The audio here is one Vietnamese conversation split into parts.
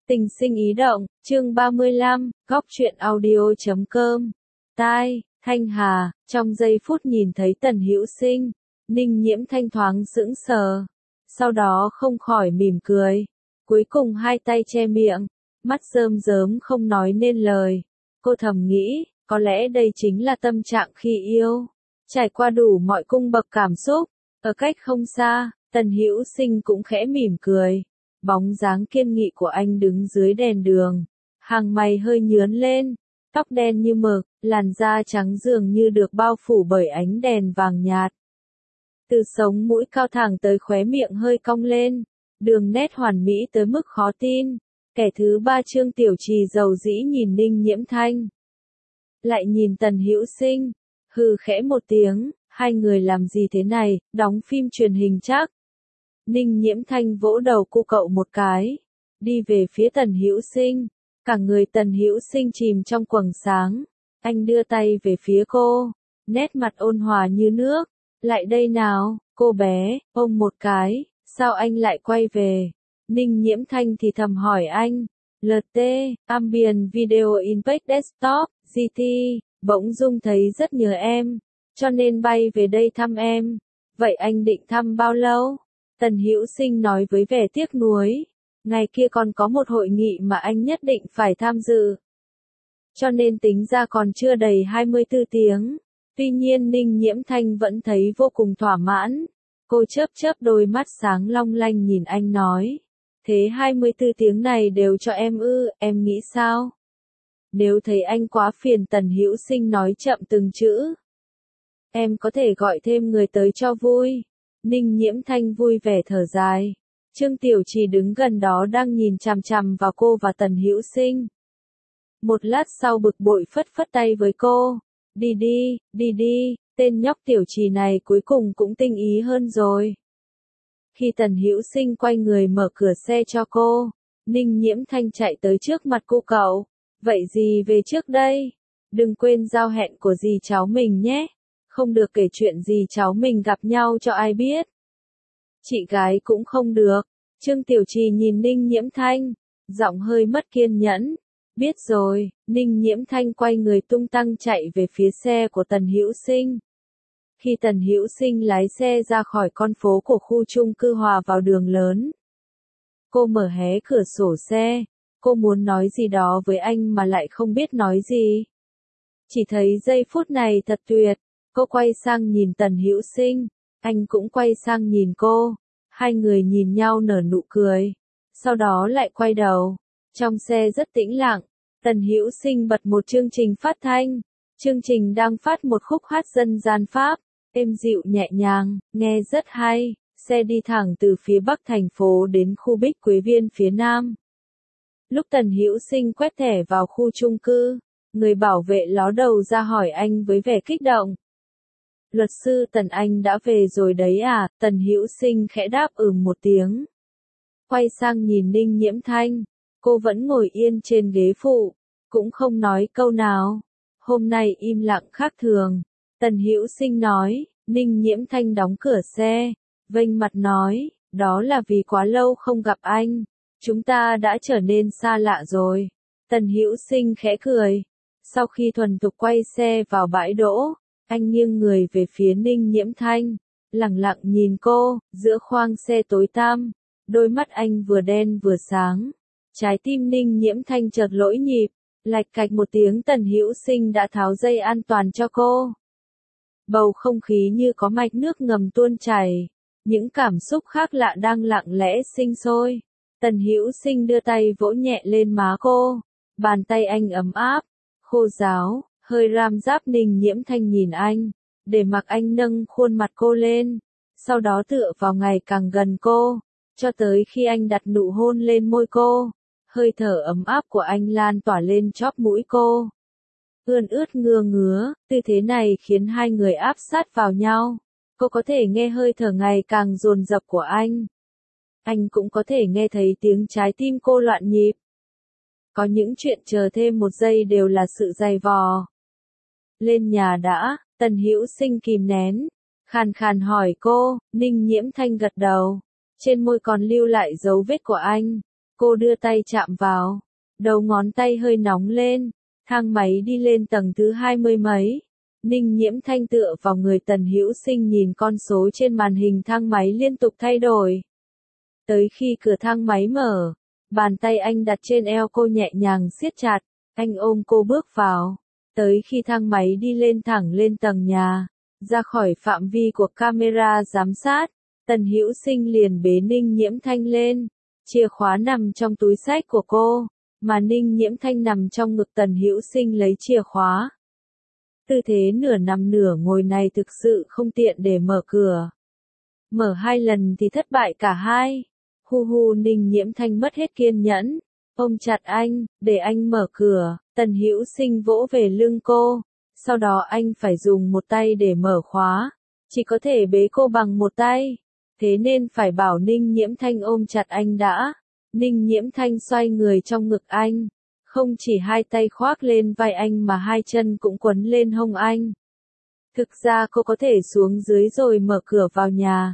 Tình sinh ý động, chương 35, góc truyện audio.com. Tai, Thanh Hà, trong giây phút nhìn thấy Tần Hữu Sinh, Ninh Nhiễm Thanh thoáng sững sờ, sau đó không khỏi mỉm cười, cuối cùng hai tay che miệng, mắt rơm rớm không nói nên lời. Cô thầm nghĩ, có lẽ đây chính là tâm trạng khi yêu, trải qua đủ mọi cung bậc cảm xúc. Ở cách không xa, Tần Hữu Sinh cũng khẽ mỉm cười. Bóng dáng kiên nghị của anh đứng dưới đèn đường, hàng mày hơi nhướn lên, tóc đen như mực, làn da trắng dường như được bao phủ bởi ánh đèn vàng nhạt. Từ sống mũi cao thẳng tới khóe miệng hơi cong lên, đường nét hoàn mỹ tới mức khó tin. Kẻ thứ ba Trương Tiểu Trì dầu dĩ nhìn Ninh Nhiễm Thanh, lại nhìn Tần Hữu Sinh, hừ khẽ một tiếng, hai người làm gì thế này, đóng phim truyền hình chắc. Ninh Nhiễm Thanh vỗ đầu cô cậu một cái, đi về phía Tần Hữu Sinh, cả người Tần Hữu Sinh chìm trong quầng sáng. Anh đưa tay về phía cô, nét mặt ôn hòa như nước. Lại đây nào, cô bé, ôm một cái, sao anh lại quay về? Ninh Nhiễm Thanh thì thầm hỏi anh, LT, Ambient Video Impact Desktop, GT, bỗng dưng thấy rất nhớ em, cho nên bay về đây thăm em. Vậy anh định thăm bao lâu? Tần Hữu Sinh nói với vẻ tiếc nuối, ngày kia còn có một hội nghị mà anh nhất định phải tham dự. Cho nên tính ra còn chưa đầy 24 tiếng. Tuy nhiên Ninh Nhiễm Thanh vẫn thấy vô cùng thỏa mãn. Cô chớp chớp đôi mắt sáng long lanh nhìn anh nói, thế 24 tiếng này đều cho em ư, em nghĩ sao? Nếu thấy anh quá phiền, Tần Hữu Sinh nói chậm từng chữ, em có thể gọi thêm người tới cho vui. Ninh Nhiễm Thanh vui vẻ thở dài. Trương Tiểu Trì đứng gần đó đang nhìn chằm chằm vào cô và Tần Hữu Sinh. Một lát sau bực bội phất phất tay với cô. Đi đi, đi đi, tên nhóc Tiểu Trì này cuối cùng cũng tinh ý hơn rồi. Khi Tần Hữu Sinh quay người mở cửa xe cho cô, Ninh Nhiễm Thanh chạy tới trước mặt cô cậu. Vậy gì về trước đây? Đừng quên giao hẹn của dì cháu mình nhé. Không được kể chuyện gì cháu mình gặp nhau cho ai biết. Chị gái cũng không được. Trương Tiểu Trì nhìn Ninh Nhiễm Thanh, giọng hơi mất kiên nhẫn. Biết rồi. Ninh Nhiễm Thanh quay người tung tăng chạy về phía xe của Tần Hữu Sinh. Khi Tần Hữu Sinh lái xe ra khỏi con phố của khu chung cư hòa vào đường lớn, cô mở hé cửa sổ xe. Cô muốn nói gì đó với anh mà lại không biết nói gì. Chỉ thấy giây phút này thật tuyệt. Cô quay sang nhìn Tần Hữu Sinh, anh cũng quay sang nhìn cô, hai người nhìn nhau nở nụ cười, sau đó lại quay đầu. Trong xe rất tĩnh lặng, Tần Hữu Sinh bật một chương trình phát thanh, chương trình đang phát một khúc hát dân gian Pháp, êm dịu nhẹ nhàng, nghe rất hay. Xe đi thẳng từ phía bắc thành phố đến khu Bích Quế Viên phía nam. Lúc Tần Hữu Sinh quét thẻ vào khu chung cư, người bảo vệ ló đầu ra hỏi anh với vẻ kích động. Luật sư Tần, anh đã về rồi đấy à? Tần Hữu Sinh khẽ đáp một tiếng. Quay sang nhìn Ninh Nhiễm Thanh, cô vẫn ngồi yên trên ghế phụ, cũng không nói câu nào. Hôm nay im lặng khác thường. Tần Hữu Sinh nói. Ninh Nhiễm Thanh đóng cửa xe, vênh mặt nói, đó là vì quá lâu không gặp anh, chúng ta đã trở nên xa lạ rồi. Tần Hữu Sinh khẽ cười. Sau khi thuần thục quay xe vào bãi đỗ, anh nghiêng người về phía Ninh Nhiễm Thanh, lẳng lặng nhìn cô. Giữa khoang xe tối tăm, đôi mắt anh vừa đen vừa sáng. Trái tim Ninh Nhiễm Thanh chợt lỗi nhịp, lạch cạch một tiếng Tần Hữu Sinh đã tháo dây an toàn cho cô. Bầu không khí như có mạch nước ngầm tuôn chảy, những cảm xúc khác lạ đang lặng lẽ sinh sôi. Tần Hữu Sinh đưa tay vỗ nhẹ lên má cô, bàn tay anh ấm áp, khô ráo, hơi ram ráp. Ninh Nhiễm Thanh nhìn anh, để mặc anh nâng khuôn mặt cô lên, sau đó tựa vào ngày càng gần cô, cho tới khi anh đặt nụ hôn lên môi cô. Hơi thở ấm áp của anh lan tỏa lên chóp mũi cô, ươn ướt ngứa ngứa. Tư thế này khiến hai người áp sát vào nhau. Cô có thể nghe hơi thở ngày càng dồn dập của anh. Anh cũng có thể nghe thấy tiếng trái tim cô loạn nhịp. Có những chuyện chờ thêm một giây đều là sự dày vò. Lên nhà đã, Tần Hữu Sinh kìm nén, khàn khàn hỏi cô. Ninh Nhiễm Thanh gật đầu, trên môi còn lưu lại dấu vết của anh. Cô đưa tay chạm vào. Đầu ngón tay hơi nóng lên. Thang máy đi lên tầng thứ 20 mấy. Ninh Nhiễm Thanh tựa vào người Tần Hữu Sinh nhìn con số trên màn hình thang máy liên tục thay đổi. Tới khi cửa thang máy mở, bàn tay anh đặt trên eo cô nhẹ nhàng siết chặt, anh ôm cô bước vào. Tới khi thang máy đi lên thẳng lên tầng nhà, ra khỏi phạm vi của camera giám sát, Tần Hữu Sinh liền bế Ninh Nhiễm Thanh lên. Chìa khóa nằm trong túi xách của cô, mà Ninh Nhiễm Thanh nằm trong ngực Tần Hữu Sinh lấy chìa khóa. Tư thế nửa nằm nửa ngồi này thực sự không tiện để mở cửa. Mở 2 lần thì thất bại cả hai. Hu hu, Ninh Nhiễm Thanh mất hết kiên nhẫn, ôm chặt anh, để anh mở cửa. Tần Hữu Sinh vỗ về lưng cô, sau đó anh phải dùng một tay để mở khóa, chỉ có thể bế cô bằng một tay, thế nên phải bảo Ninh Nhiễm Thanh ôm chặt anh đã. Ninh Nhiễm Thanh xoay người trong ngực anh, không chỉ hai tay khoác lên vai anh mà hai chân cũng quấn lên hông anh. Thực ra cô có thể xuống dưới rồi mở cửa vào nhà,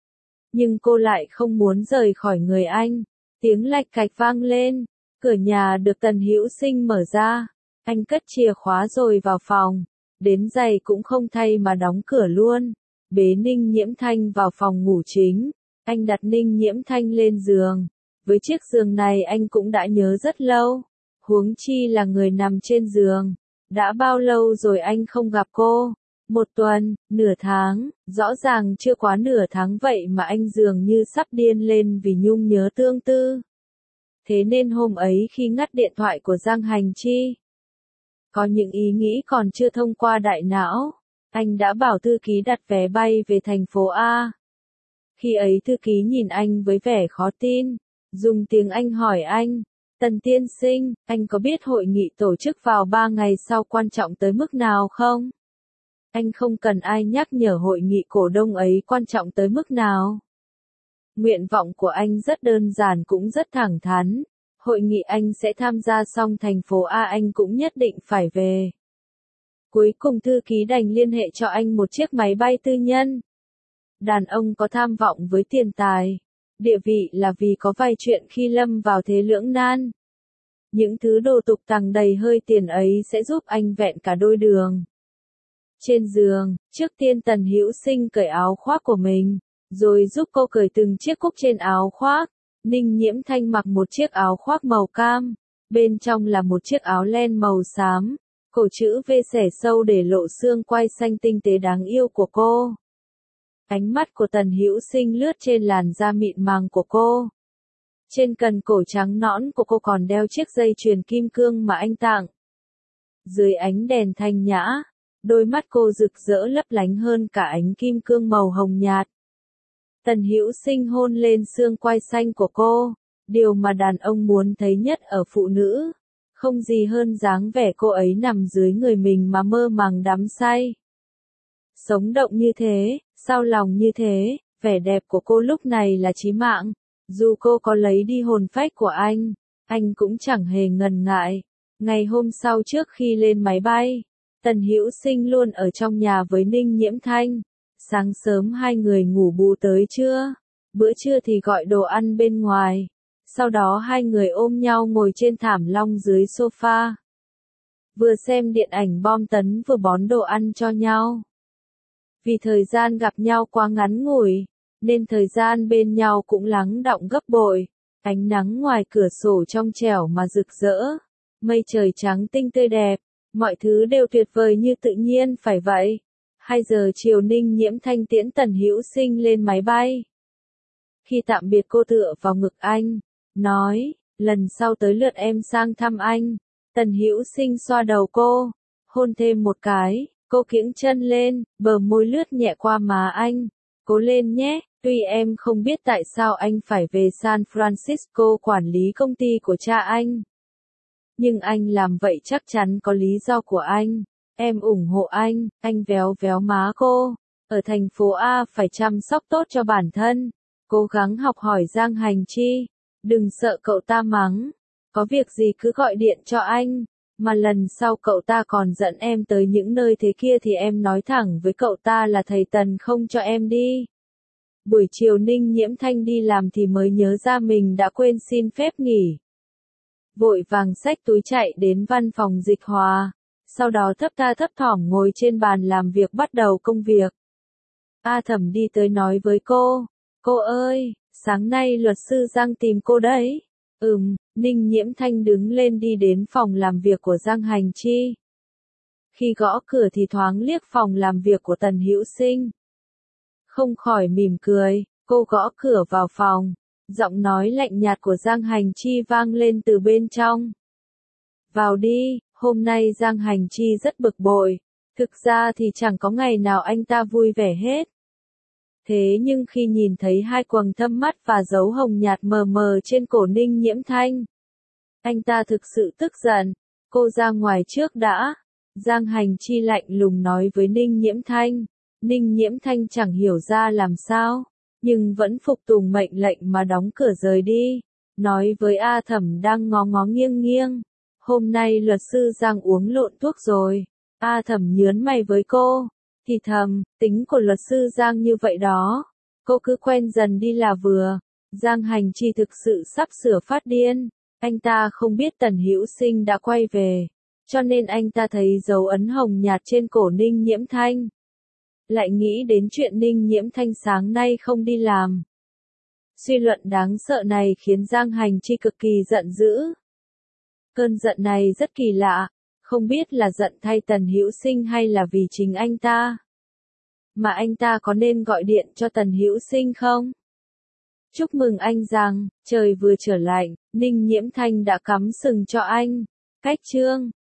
nhưng cô lại không muốn rời khỏi người anh. Tiếng lạch cạch vang lên, cửa nhà được Tần Hữu Sinh mở ra, anh cất chìa khóa rồi vào phòng, đến giày cũng không thay mà đóng cửa luôn, bế Ninh Nhiễm Thanh vào phòng ngủ chính, anh đặt Ninh Nhiễm Thanh lên giường, với chiếc giường này anh cũng đã nhớ rất lâu, huống chi là người nằm trên giường, đã bao lâu rồi anh không gặp cô. 1 tuần, nửa tháng, rõ ràng chưa quá nửa tháng vậy mà anh dường như sắp điên lên vì nhung nhớ tương tư. Thế nên hôm ấy khi ngắt điện thoại của Giang Hành Chi, có những ý nghĩ còn chưa thông qua đại não, anh đã bảo thư ký đặt vé bay về thành phố A. Khi ấy thư ký nhìn anh với vẻ khó tin, dùng tiếng Anh hỏi anh, Tần tiên sinh, anh có biết hội nghị tổ chức vào 3 ngày sau quan trọng tới mức nào không? Anh không cần ai nhắc nhở hội nghị cổ đông ấy quan trọng tới mức nào. Nguyện vọng của anh rất đơn giản cũng rất thẳng thắn. Hội nghị anh sẽ tham gia xong thành phố A anh cũng nhất định phải về. Cuối cùng thư ký đành liên hệ cho anh một chiếc máy bay tư nhân. Đàn ông có tham vọng với tiền tài, địa vị là vì có vài chuyện khi lâm vào thế lưỡng nan. Những thứ đồ tục tằng đầy hơi tiền ấy sẽ giúp anh vẹn cả đôi đường. Trên giường, trước tiên Tần Hữu Sinh cởi áo khoác của mình, rồi giúp cô cởi từng chiếc cúc trên áo khoác. Ninh Nhiễm Thanh mặc một chiếc áo khoác màu cam, bên trong là một chiếc áo len màu xám, cổ chữ V xẻ sâu để lộ xương quai xanh tinh tế đáng yêu của cô. Ánh mắt của Tần Hữu Sinh lướt trên làn da mịn màng của cô. Trên cần cổ trắng nõn của cô còn đeo chiếc dây chuyền kim cương mà anh tặng. Dưới ánh đèn thanh nhã, đôi mắt cô rực rỡ lấp lánh hơn cả ánh kim cương màu hồng nhạt. Tần Hữu Sinh hôn lên xương quai xanh của cô, điều mà đàn ông muốn thấy nhất ở phụ nữ, không gì hơn dáng vẻ cô ấy nằm dưới người mình mà mơ màng đắm say. Sống động như thế, sao lòng như thế, vẻ đẹp của cô lúc này là chí mạng, dù cô có lấy đi hồn phách của anh cũng chẳng hề ngần ngại. Ngày hôm sau trước khi lên máy bay, Tần Hữu Sinh luôn ở trong nhà với Ninh Nhiễm Thanh. Sáng sớm hai người ngủ bù tới trưa, bữa trưa thì gọi đồ ăn bên ngoài, sau đó hai người ôm nhau ngồi trên thảm long dưới sofa. Vừa xem điện ảnh bom tấn vừa bón đồ ăn cho nhau. Vì thời gian gặp nhau quá ngắn ngủi, nên thời gian bên nhau cũng lắng đọng gấp bội. Ánh nắng ngoài cửa sổ trong trẻo mà rực rỡ, mây trời trắng tinh tươi đẹp, mọi thứ đều tuyệt vời như tự nhiên phải vậy. 2 giờ chiều Ninh Nhiễm Thanh tiễn Tần Hữu Sinh lên máy bay. Khi tạm biệt cô tựa vào ngực anh, nói, lần sau tới lượt em sang thăm anh. Tần Hữu Sinh xoa đầu cô, hôn thêm một cái, cô kiễng chân lên, bờ môi lướt nhẹ qua má anh. Cố lên nhé, tuy em không biết tại sao anh phải về San Francisco quản lý công ty của cha anh. Nhưng anh làm vậy chắc chắn có lý do của anh. Em ủng hộ anh véo véo má cô. Ở thành phố A phải chăm sóc tốt cho bản thân. Cố gắng học hỏi Giang Hành Chi. Đừng sợ cậu ta mắng. Có việc gì cứ gọi điện cho anh. Mà lần sau cậu ta còn dẫn em tới những nơi thế kia thì em nói thẳng với cậu ta là thầy Tần không cho em đi. Buổi chiều Ninh Nhiễm Thanh đi làm thì mới nhớ ra mình đã quên xin phép nghỉ. Vội vàng xách túi chạy đến văn phòng Dịch Hòa, sau đó thấp tha thấp thỏm ngồi trên bàn làm việc bắt đầu công việc. A Thẩm đi tới nói với cô ơi, sáng nay luật sư Giang tìm cô đấy. Ninh Nhiễm Thanh đứng lên đi đến phòng làm việc của Giang Hành Chi. Khi gõ cửa thì thoáng liếc phòng làm việc của Tần Hữu Sinh. Không khỏi mỉm cười, cô gõ cửa vào phòng, giọng nói lạnh nhạt của Giang Hành Chi vang lên từ bên trong. Vào đi, hôm nay Giang Hành Chi rất bực bội, thực ra thì chẳng có ngày nào anh ta vui vẻ hết. Thế nhưng khi nhìn thấy hai quầng thâm mắt và dấu hồng nhạt mờ mờ trên cổ Ninh Nhiễm Thanh, anh ta thực sự tức giận. Cô ra ngoài trước đã. Giang Hành Chi lạnh lùng nói với Ninh Nhiễm Thanh. Ninh Nhiễm Thanh chẳng hiểu ra làm sao, nhưng vẫn phục tùng mệnh lệnh mà đóng cửa rời đi. Nói với A Thẩm đang ngó ngó nghiêng nghiêng. Hôm nay luật sư Giang uống lộn thuốc rồi. A Thẩm nhớn mày với cô. Thì thầm, tính của luật sư Giang như vậy đó. Cô cứ quen dần đi là vừa. Giang Hành Chi thực sự sắp sửa phát điên. Anh ta không biết Tần Hữu Sinh đã quay về, cho nên anh ta thấy dấu ấn hồng nhạt trên cổ Ninh Nhiễm Thanh. Lại nghĩ đến chuyện Ninh Nhiễm Thanh sáng nay không đi làm. Suy luận đáng sợ này khiến Giang Hành Chi cực kỳ giận dữ. Cơn giận này rất kỳ lạ, không biết là giận thay Tần Hữu Sinh hay là vì chính anh ta. Mà anh ta có nên gọi điện cho Tần Hữu Sinh không? Chúc mừng anh Giang, trời vừa trở lạnh, Ninh Nhiễm Thanh đã cắm sừng cho anh. Cách chương